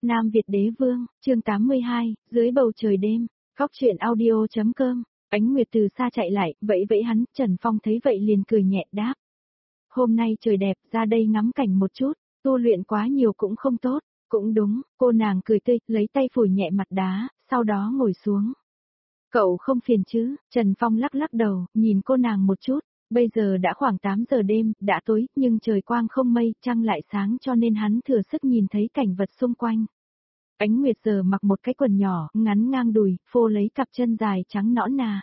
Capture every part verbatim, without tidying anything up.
Nam Việt Đế Vương, chương tám mươi hai, dưới bầu trời đêm, góc truyện audio.com, Ánh Nguyệt từ xa chạy lại, vẫy vẫy hắn, Trần Phong thấy vậy liền cười nhẹ đáp. Hôm nay trời đẹp, ra đây ngắm cảnh một chút, tu luyện quá nhiều cũng không tốt, cũng đúng, cô nàng cười tươi, lấy tay phủi nhẹ mặt đá, sau đó ngồi xuống. Cậu không phiền chứ, Trần Phong lắc lắc đầu, nhìn cô nàng một chút. Bây giờ đã khoảng tám giờ đêm, đã tối, nhưng trời quang không mây, trăng lại sáng cho nên hắn thừa sức nhìn thấy cảnh vật xung quanh. Ánh Nguyệt giờ mặc một cái quần nhỏ, ngắn ngang đùi, phô lấy cặp chân dài trắng nõn nà.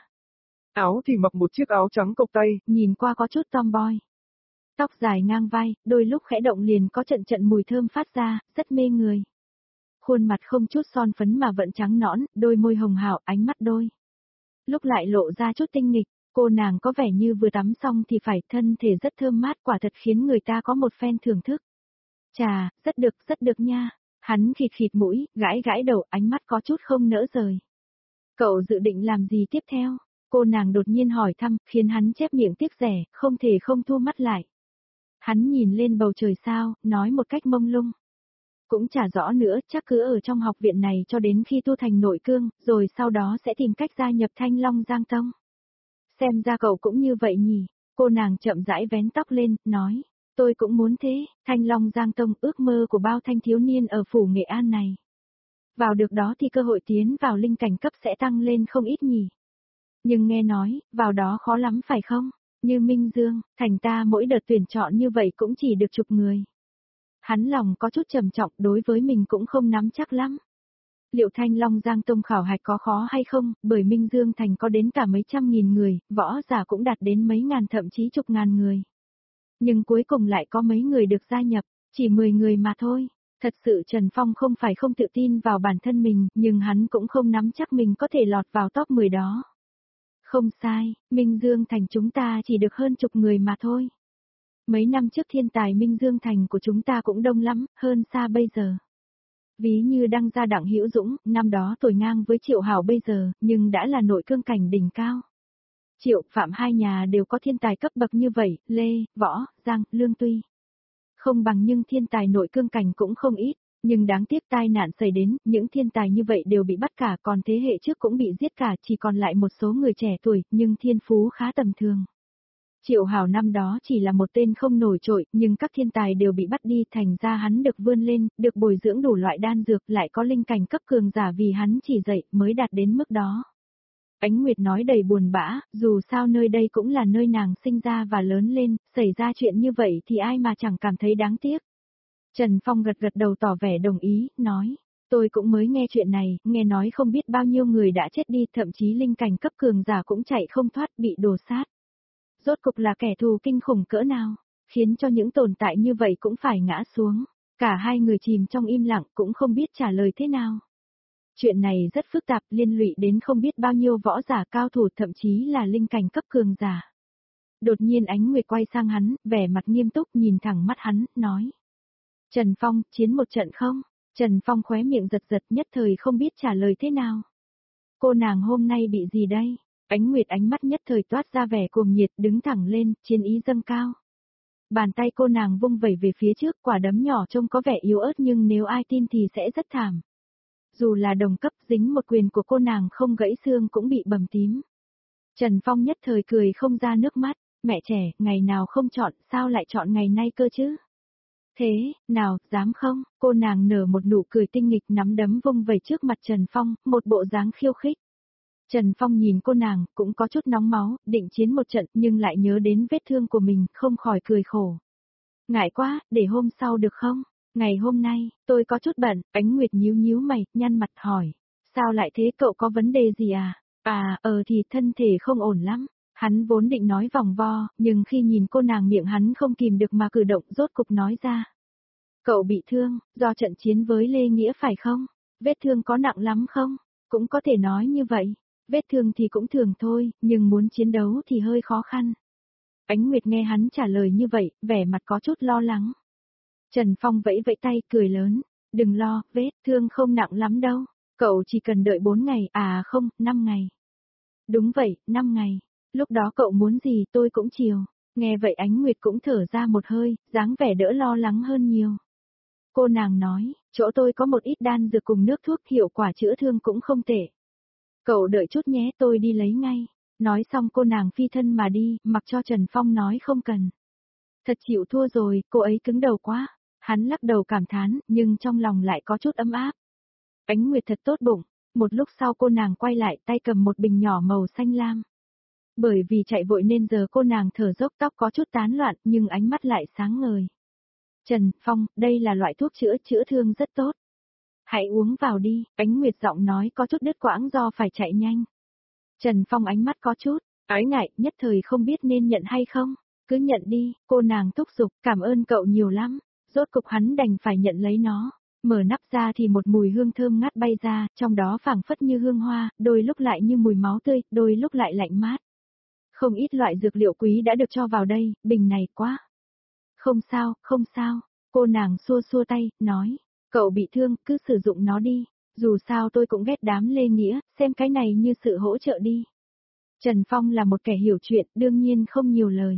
Áo thì mặc một chiếc áo trắng cộc tay, nhìn qua có chút tomboy. Tóc dài ngang vai, đôi lúc khẽ động liền có trận trận mùi thơm phát ra, rất mê người. Khuôn mặt không chút son phấn mà vẫn trắng nõn, đôi môi hồng hào, ánh mắt đôi. Lúc lại lộ ra chút tinh nghịch. Cô nàng có vẻ như vừa tắm xong thì phải, thân thể rất thơm mát, quả thật khiến người ta có một phen thưởng thức. Chà, rất được, rất được nha. Hắn khịt khịt mũi, gãi gãi đầu, ánh mắt có chút không nỡ rời. Cậu dự định làm gì tiếp theo? Cô nàng đột nhiên hỏi thăm, khiến hắn chép miệng tiếc rẻ, không thể không thu mắt lại. Hắn nhìn lên bầu trời sao, nói một cách mông lung. Cũng chả rõ nữa, chắc cứ ở trong học viện này cho đến khi tu thành nội cương, rồi sau đó sẽ tìm cách gia nhập Thanh Long Giang Tông. Xem ra cậu cũng như vậy nhỉ, cô nàng chậm rãi vén tóc lên, nói, tôi cũng muốn thế, Thanh Long Giang Tông ước mơ của bao thanh thiếu niên ở phủ Nghệ An này. Vào được đó thì cơ hội tiến vào linh cảnh cấp sẽ tăng lên không ít nhỉ. Nhưng nghe nói, vào đó khó lắm phải không, như Minh Dương, thành ta mỗi đợt tuyển chọn như vậy cũng chỉ được chục người. Hắn lòng có chút trầm trọng, đối với mình cũng không nắm chắc lắm. Liệu Thanh Long Giang Tông khảo hạch có khó hay không, bởi Minh Dương Thành có đến cả mấy trăm nghìn người, võ giả cũng đạt đến mấy ngàn thậm chí chục ngàn người. Nhưng cuối cùng lại có mấy người được gia nhập, chỉ mười người mà thôi. Thật sự Trần Phong không phải không tự tin vào bản thân mình, nhưng hắn cũng không nắm chắc mình có thể lọt vào top mười đó. Không sai, Minh Dương Thành chúng ta chỉ được hơn chục người mà thôi. Mấy năm trước thiên tài Minh Dương Thành của chúng ta cũng đông lắm, hơn xa bây giờ. Ví như Đăng Gia Đặng Hữu Dũng, năm đó tuổi ngang với Triệu Hảo bây giờ, nhưng đã là nội cương cảnh đỉnh cao. Triệu, Phạm hai nhà đều có thiên tài cấp bậc như vậy, Lê, Võ, Giang, Lương tuy không bằng nhưng thiên tài nội cương cảnh cũng không ít, nhưng đáng tiếc tai nạn xảy đến, những thiên tài như vậy đều bị bắt cả, còn thế hệ trước cũng bị giết cả, chỉ còn lại một số người trẻ tuổi, nhưng thiên phú khá tầm thường. Triệu Hảo năm đó chỉ là một tên không nổi trội, nhưng các thiên tài đều bị bắt đi, thành ra hắn được vươn lên, được bồi dưỡng đủ loại đan dược, lại có linh cảnh cấp cường giả vì hắn chỉ dạy mới đạt đến mức đó. Ánh Nguyệt nói đầy buồn bã, dù sao nơi đây cũng là nơi nàng sinh ra và lớn lên, xảy ra chuyện như vậy thì ai mà chẳng cảm thấy đáng tiếc. Trần Phong gật gật đầu tỏ vẻ đồng ý, nói, tôi cũng mới nghe chuyện này, nghe nói không biết bao nhiêu người đã chết đi, thậm chí linh cảnh cấp cường giả cũng chạy không thoát, bị đổ sát. Rốt cục là kẻ thù kinh khủng cỡ nào, khiến cho những tồn tại như vậy cũng phải ngã xuống. Cả hai người chìm trong im lặng cũng không biết trả lời thế nào. Chuyện này rất phức tạp, liên lụy đến không biết bao nhiêu võ giả cao thủ, thậm chí là linh cảnh cấp cường giả. Đột nhiên Ánh Nguyệt quay sang hắn, vẻ mặt nghiêm túc nhìn thẳng mắt hắn, nói. Trần Phong, chiến một trận không? Trần Phong khóe miệng giật giật, nhất thời không biết trả lời thế nào. Cô nàng hôm nay bị gì đây? Ánh Nguyệt ánh mắt nhất thời toát ra vẻ cuồng nhiệt, đứng thẳng lên, chiến ý dâng cao. Bàn tay cô nàng vung vẩy về phía trước, quả đấm nhỏ trông có vẻ yếu ớt nhưng nếu ai tin thì sẽ rất thảm. Dù là đồng cấp, dính một quyền của cô nàng không gãy xương cũng bị bầm tím. Trần Phong nhất thời cười không ra nước mắt, mẹ trẻ, ngày nào không chọn, sao lại chọn ngày nay cơ chứ? Thế, nào, dám không? Cô nàng nở một nụ cười tinh nghịch, nắm đấm vung vẩy trước mặt Trần Phong, một bộ dáng khiêu khích. Trần Phong nhìn cô nàng, cũng có chút nóng máu, định chiến một trận nhưng lại nhớ đến vết thương của mình, không khỏi cười khổ. Ngại quá, để hôm sau được không? Ngày hôm nay, tôi có chút bận, Ánh Nguyệt nhíu nhíu mày, nhăn mặt hỏi. Sao lại thế, cậu có vấn đề gì à? À, ờ thì thân thể không ổn lắm. Hắn vốn định nói vòng vo, nhưng khi nhìn cô nàng miệng hắn không kìm được mà cử động, rốt cục nói ra. Cậu bị thương, do trận chiến với Lê Nghĩa phải không? Vết thương có nặng lắm không? Cũng có thể nói như vậy. Vết thương thì cũng thường thôi, nhưng muốn chiến đấu thì hơi khó khăn. Ánh Nguyệt nghe hắn trả lời như vậy, vẻ mặt có chút lo lắng. Trần Phong vẫy vẫy tay, cười lớn. Đừng lo, vết thương không nặng lắm đâu. Cậu chỉ cần đợi bốn ngày, à không, năm ngày. Đúng vậy, năm ngày. Lúc đó cậu muốn gì tôi cũng chiều. Nghe vậy Ánh Nguyệt cũng thở ra một hơi, dáng vẻ đỡ lo lắng hơn nhiều. Cô nàng nói, chỗ tôi có một ít đan dược cùng nước thuốc hiệu quả chữa thương cũng không tệ. Cậu đợi chút nhé, tôi đi lấy ngay. Nói xong cô nàng phi thân mà đi, mặc cho Trần Phong nói không cần. Thật chịu thua rồi, cô ấy cứng đầu quá. Hắn lắc đầu cảm thán, nhưng trong lòng lại có chút ấm áp. Ánh Nguyệt thật tốt bụng. Một lúc sau cô nàng quay lại tay cầm một bình nhỏ màu xanh lam. Bởi vì chạy vội nên giờ cô nàng thở dốc, tóc có chút tán loạn nhưng ánh mắt lại sáng ngời. Trần Phong, đây là loại thuốc chữa chữa thương rất tốt. Hãy uống vào đi, Ánh Nguyệt giọng nói có chút đứt quãng do phải chạy nhanh. Trần Phong ánh mắt có chút ái ngại, nhất thời không biết nên nhận hay không. Cứ nhận đi, cô nàng thúc giục, cảm ơn cậu nhiều lắm. Rốt cục hắn đành phải nhận lấy nó. Mở nắp ra thì một mùi hương thơm ngát bay ra, trong đó phảng phất như hương hoa, đôi lúc lại như mùi máu tươi, đôi lúc lại lạnh mát. Không ít loại dược liệu quý đã được cho vào đây, bình này quá. Không sao, không sao, cô nàng xua xua tay, nói, cậu bị thương, cứ sử dụng nó đi, dù sao tôi cũng ghét đám Lê Nghĩa, xem cái này như sự hỗ trợ đi. Trần Phong là một kẻ hiểu chuyện, đương nhiên không nhiều lời.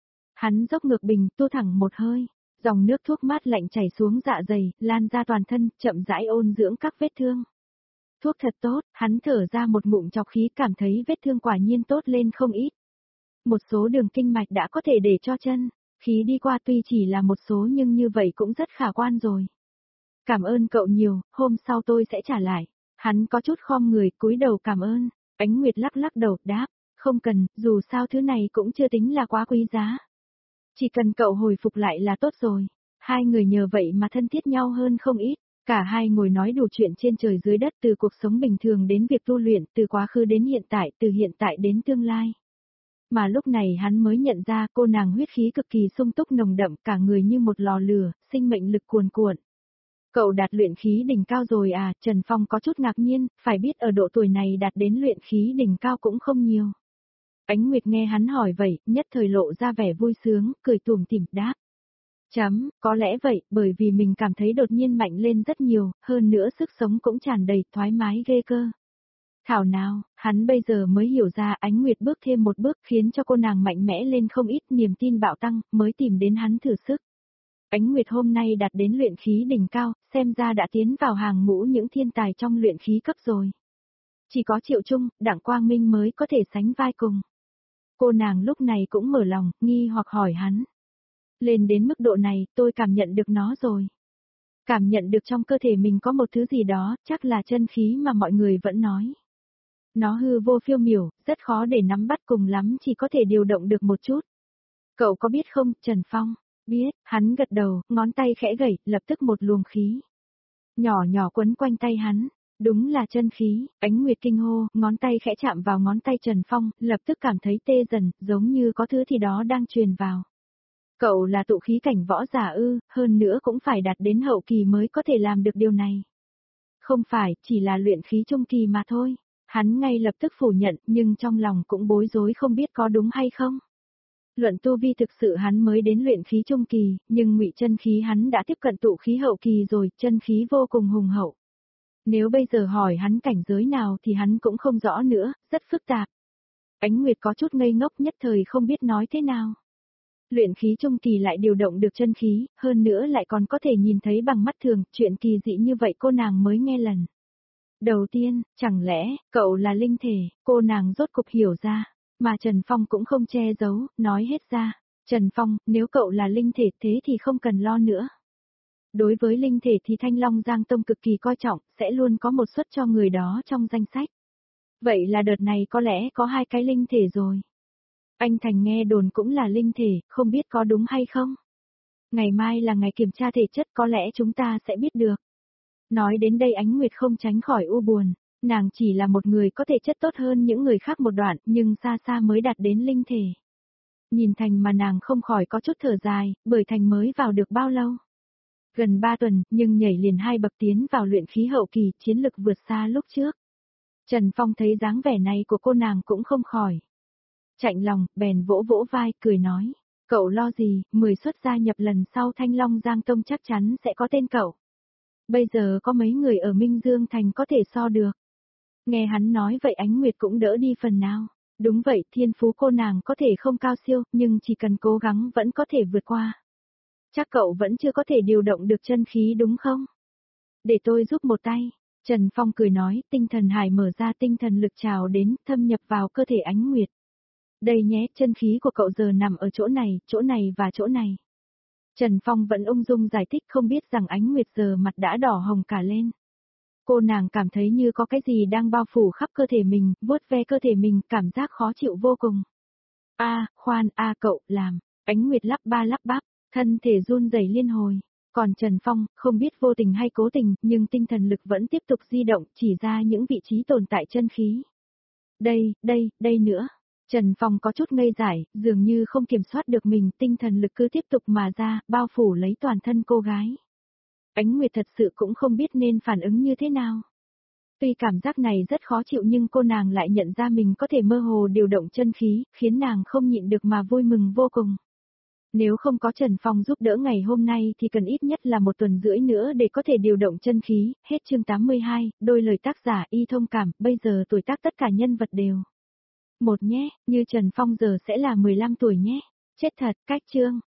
Hắn dốc ngược bình, tu thẳng một hơi, dòng nước thuốc mát lạnh chảy xuống dạ dày, lan ra toàn thân, chậm rãi ôn dưỡng các vết thương. Thuốc thật tốt, hắn thở ra một ngụm chọc khí, cảm thấy vết thương quả nhiên tốt lên không ít. Một số đường kinh mạch đã có thể để cho chân, khí đi qua tuy chỉ là một số nhưng như vậy cũng rất khả quan rồi. Cảm ơn cậu nhiều, hôm sau tôi sẽ trả lại. Hắn có chút khom người, cúi đầu cảm ơn. Ánh Nguyệt lắc lắc đầu, đáp, không cần, dù sao thứ này cũng chưa tính là quá quý giá. Chỉ cần cậu hồi phục lại là tốt rồi. Hai người nhờ vậy mà thân thiết nhau hơn không ít. Cả hai ngồi nói đủ chuyện trên trời dưới đất, từ cuộc sống bình thường đến việc tu luyện, từ quá khứ đến hiện tại, từ hiện tại đến tương lai. Mà lúc này hắn mới nhận ra cô nàng huyết khí cực kỳ sung túc nồng đậm, cả người như một lò lửa, sinh mệnh lực cuồn cuộn. Cậu đạt luyện khí đỉnh cao rồi à? Trần Phong có chút ngạc nhiên, phải biết ở độ tuổi này đạt đến luyện khí đỉnh cao cũng không nhiều. Ánh Nguyệt nghe hắn hỏi vậy, nhất thời lộ ra vẻ vui sướng, cười tủm tỉm đáp. Chấm, có lẽ vậy, bởi vì mình cảm thấy đột nhiên mạnh lên rất nhiều, hơn nữa sức sống cũng tràn đầy, thoải mái ghê cơ. Thảo nào, hắn bây giờ mới hiểu ra Ánh Nguyệt bước thêm một bước khiến cho cô nàng mạnh mẽ lên không ít, niềm tin bạo tăng, mới tìm đến hắn thử sức. Ánh Nguyệt hôm nay đạt đến luyện khí đỉnh cao, xem ra đã tiến vào hàng ngũ những thiên tài trong luyện khí cấp rồi. Chỉ có Triệu Trung, Đặng Quang Minh mới có thể sánh vai cùng. Cô nàng lúc này cũng mở lòng, nghi hoặc hỏi hắn. Lên đến mức độ này, tôi cảm nhận được nó rồi. Cảm nhận được trong cơ thể mình có một thứ gì đó, chắc là chân khí mà mọi người vẫn nói. Nó hư vô phiêu miểu, rất khó để nắm bắt, cùng lắm chỉ có thể điều động được một chút. Cậu có biết không, Trần Phong? Biết, hắn gật đầu, ngón tay khẽ gẩy, lập tức một luồng khí nhỏ nhỏ quấn quanh tay hắn. Đúng là chân khí, Ánh Nguyệt kinh hô, ngón tay khẽ chạm vào ngón tay Trần Phong, lập tức cảm thấy tê dần, giống như có thứ gì đó đang truyền vào. Cậu là tụ khí cảnh võ giả ư, hơn nữa cũng phải đạt đến hậu kỳ mới có thể làm được điều này. Không phải, chỉ là luyện khí trung kỳ mà thôi. Hắn ngay lập tức phủ nhận, nhưng trong lòng cũng bối rối không biết có đúng hay không. Luận tu vi thực sự hắn mới đến luyện khí trung kỳ, nhưng ngụy chân khí hắn đã tiếp cận tụ khí hậu kỳ rồi, chân khí vô cùng hùng hậu. Nếu bây giờ hỏi hắn cảnh giới nào thì hắn cũng không rõ nữa, rất phức tạp. Ánh Nguyệt có chút ngây ngốc, nhất thời không biết nói thế nào. Luyện khí trung kỳ lại điều động được chân khí, hơn nữa lại còn có thể nhìn thấy bằng mắt thường, chuyện kỳ dị như vậy cô nàng mới nghe lần. Đầu tiên, chẳng lẽ, cậu là linh thể, cô nàng rốt cục hiểu ra, mà Trần Phong cũng không che giấu, nói hết ra. Trần Phong, nếu cậu là linh thể thế thì không cần lo nữa. Đối với linh thể thì Thanh Long Giang Tông cực kỳ coi trọng, sẽ luôn có một suất cho người đó trong danh sách. Vậy là đợt này có lẽ có hai cái linh thể rồi. Anh Thành nghe đồn cũng là linh thể, không biết có đúng hay không? Ngày mai là ngày kiểm tra thể chất, có lẽ chúng ta sẽ biết được. Nói đến đây Ánh Nguyệt không tránh khỏi u buồn, nàng chỉ là một người có thể chất tốt hơn những người khác một đoạn, nhưng xa xa mới đạt đến linh thể. Nhìn Thành mà nàng không khỏi có chút thở dài, bởi Thành mới vào được bao lâu? Gần ba tuần, nhưng nhảy liền hai bậc tiến vào luyện khí hậu kỳ, chiến lực vượt xa lúc trước. Trần Phong thấy dáng vẻ này của cô nàng cũng không khỏi chạnh lòng, bèn vỗ vỗ vai, cười nói, cậu lo gì, mười suất gia nhập lần sau Thanh Long Giang Tông chắc chắn sẽ có tên cậu. Bây giờ có mấy người ở Minh Dương Thành có thể so được. Nghe hắn nói vậy Ánh Nguyệt cũng đỡ đi phần nào. Đúng vậy, thiên phú cô nàng có thể không cao siêu, nhưng chỉ cần cố gắng vẫn có thể vượt qua. Chắc cậu vẫn chưa có thể điều động được chân khí đúng không? Để tôi giúp một tay. Trần Phong cười nói, tinh thần hải mở ra, tinh thần lực trào đến, thâm nhập vào cơ thể Ánh Nguyệt. Đây nhé, chân khí của cậu giờ nằm ở chỗ này, chỗ này và chỗ này. Trần Phong vẫn ung dung giải thích, không biết rằng Ánh Nguyệt giờ mặt đã đỏ hồng cả lên. Cô nàng cảm thấy như có cái gì đang bao phủ khắp cơ thể mình, vuốt ve cơ thể mình, cảm giác khó chịu vô cùng. A, khoan, a cậu, làm. Ánh Nguyệt lắp ba lắp bắp, thân thể run rẩy liên hồi. Còn Trần Phong, không biết vô tình hay cố tình, nhưng tinh thần lực vẫn tiếp tục di động, chỉ ra những vị trí tồn tại chân khí. Đây, đây, đây nữa. Trần Phong có chút ngây dại, dường như không kiểm soát được mình, tinh thần lực cứ tiếp tục mà ra, bao phủ lấy toàn thân cô gái. Ánh Nguyệt thật sự cũng không biết nên phản ứng như thế nào. Tuy cảm giác này rất khó chịu nhưng cô nàng lại nhận ra mình có thể mơ hồ điều động chân khí, khiến nàng không nhịn được mà vui mừng vô cùng. Nếu không có Trần Phong giúp đỡ ngày hôm nay thì cần ít nhất là một tuần rưỡi nữa để có thể điều động chân khí. Hết chương tám mươi hai, đôi lời tác giả y thông cảm, bây giờ tuổi tác tất cả nhân vật đều. Một nhé, như Trần Phong giờ sẽ là mười lăm tuổi nhé. Chết thật, cách chương.